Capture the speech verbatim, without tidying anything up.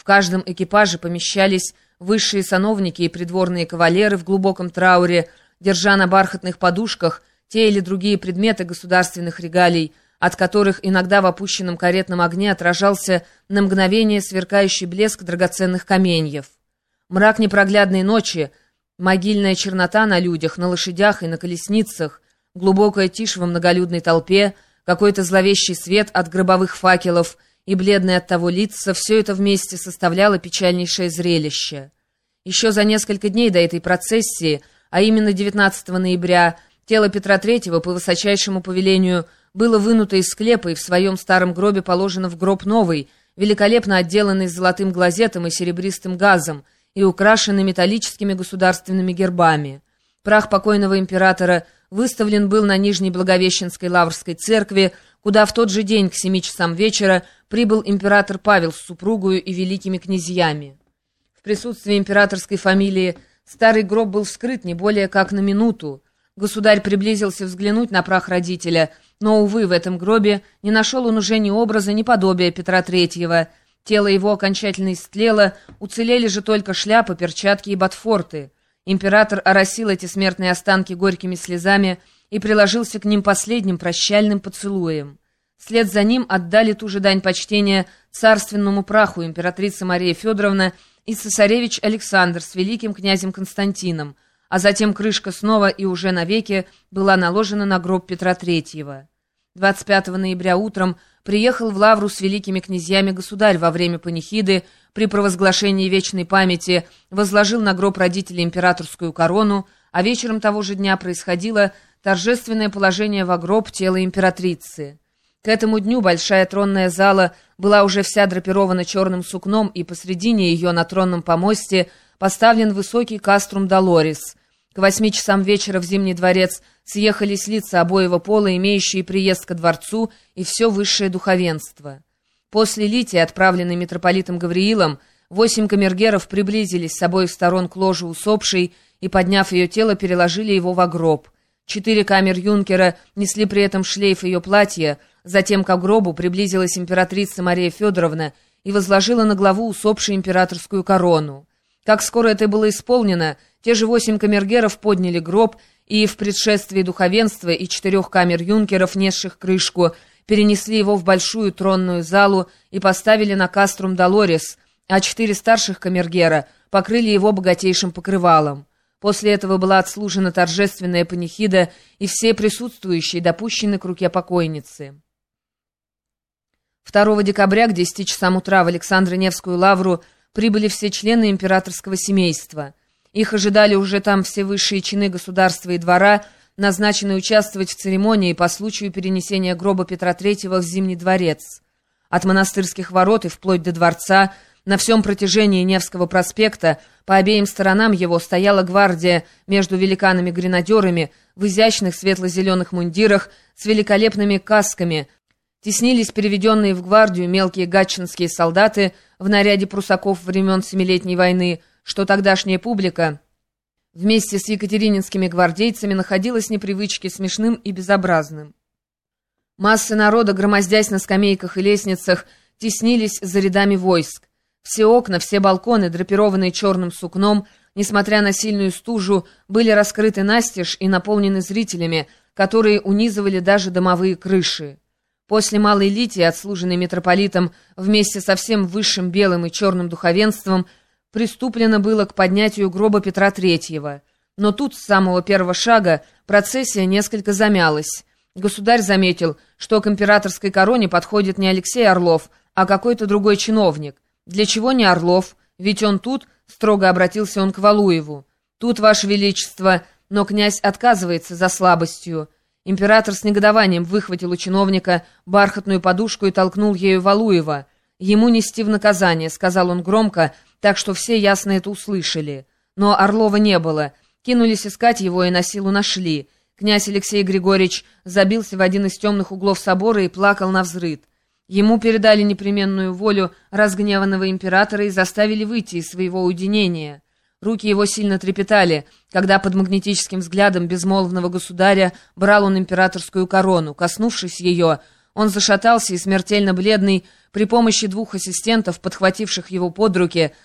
каждом экипаже помещались высшие сановники и придворные кавалеры в глубоком трауре, держа на бархатных подушках те или другие предметы государственных регалий, от которых иногда в опущенном каретном огне отражался на мгновение сверкающий блеск драгоценных каменьев. Мрак непроглядной ночи, могильная чернота на людях, на лошадях и на колесницах, глубокая тишь во многолюдной толпе, какой-то зловещий свет от гробовых факелов и бледные оттого лица — все это вместе составляло печальнейшее зрелище. Еще за несколько дней до этой процессии, а именно девятнадцатого ноября, тело Петра Третьего по высочайшему повелению было вынуто из склепа и в своем старом гробе положено в гроб новый, великолепно отделанный золотым глазетом и серебристым газом и украшенный металлическими государственными гербами. Прах покойного императора выставлен был на Нижней Благовещенской Лаврской церкви, куда в тот же день к семи часам вечера прибыл император Павел с супругою и великими князьями. В присутствии императорской фамилии старый гроб был вскрыт не более как на минуту. Государь приблизился взглянуть на прах родителя, но, увы, в этом гробе не нашел он уже ни образа, ни подобия Петра Третьего. Тело его окончательно истлело, уцелели же только шляпы, перчатки и ботфорты. Император оросил эти смертные останки горькими слезами и приложился к ним последним прощальным поцелуем. Вслед за ним отдали ту же дань почтения царственному праху императрица Мария Федоровна и цесаревич Александр с великим князем Константином, а затем крышка снова и уже навеки была наложена на гроб Петра Третьего. двадцать пятого ноября утром приехал в Лавру с великими князьями государь во время панихиды, при провозглашении вечной памяти возложил на гроб родителей императорскую корону, а вечером того же дня происходило торжественное положение во гроб тела императрицы. К этому дню большая тронная зала была уже вся драпирована черным сукном, и посредине ее на тронном помосте поставлен высокий каструм Долорес. К восьми часам вечера в Зимний дворец съехались лица обоего пола, имеющие приезд ко дворцу, и все высшее духовенство. После литии, отправленной митрополитом Гавриилом, восемь камергеров приблизились с обоих сторон к ложу усопшей и, подняв ее тело, переложили его во гроб. Четыре камер-юнкера несли при этом шлейф ее платья, затем к гробу приблизилась императрица Мария Федоровна и возложила на главу усопшей императорскую корону. Как скоро это было исполнено, те же восемь камергеров подняли гроб и в предшествии духовенства и четырех камер-юнкеров, несших крышку, перенесли его в большую тронную залу и поставили на каструм Долорес, а четыре старших камергера покрыли его богатейшим покрывалом. После этого была отслужена торжественная панихида, и все присутствующие допущены к руке покойницы. второго декабря к десяти часам утра в Александро-Невскую лавру прибыли все члены императорского семейства. Их ожидали уже там все высшие чины государства и двора, назначенные участвовать в церемонии по случаю перенесения гроба Петра Третьего в Зимний дворец. От монастырских ворот и вплоть до дворца на всем протяжении Невского проспекта по обеим сторонам его стояла гвардия между великанами-гренадерами в изящных светло-зеленых мундирах с великолепными касками. Теснились переведенные в гвардию мелкие гатчинские солдаты в наряде прусаков времен Семилетней войны, что тогдашняя публика вместе с екатерининскими гвардейцами находилась непривычки смешным и безобразным. Массы народа, громоздясь на скамейках и лестницах, теснились за рядами войск. Все окна, все балконы, драпированные черным сукном, несмотря на сильную стужу, были раскрыты настежь и наполнены зрителями, которые унизывали даже домовые крыши. После малой литии, отслуженной митрополитом вместе со всем высшим белым и черным духовенством, приступлено было к поднятию гроба Петра Третьего. Но тут с самого первого шага процессия несколько замялась. Государь заметил, что к императорской короне подходит не Алексей Орлов, а какой-то другой чиновник. «Для чего не Орлов? Ведь он тут», — строго обратился он к Валуеву. «Тут, Ваше Величество, но князь отказывается за слабостью». Император с негодованием выхватил у чиновника бархатную подушку и толкнул ею Валуева. «Ему нести в наказание», — сказал он громко, так что все ясно это услышали. Но Орлова не было. Кинулись искать его и на силу нашли. Князь Алексей Григорьевич забился в один из темных углов собора и плакал навзрыд. Ему передали непременную волю разгневанного императора и заставили выйти из своего уединения. Руки его сильно трепетали, когда под магнетическим взглядом безмолвного государя брал он императорскую корону. Коснувшись ее, Он зашатался и, смертельно бледный, при помощи двух ассистентов, подхвативших его под руки,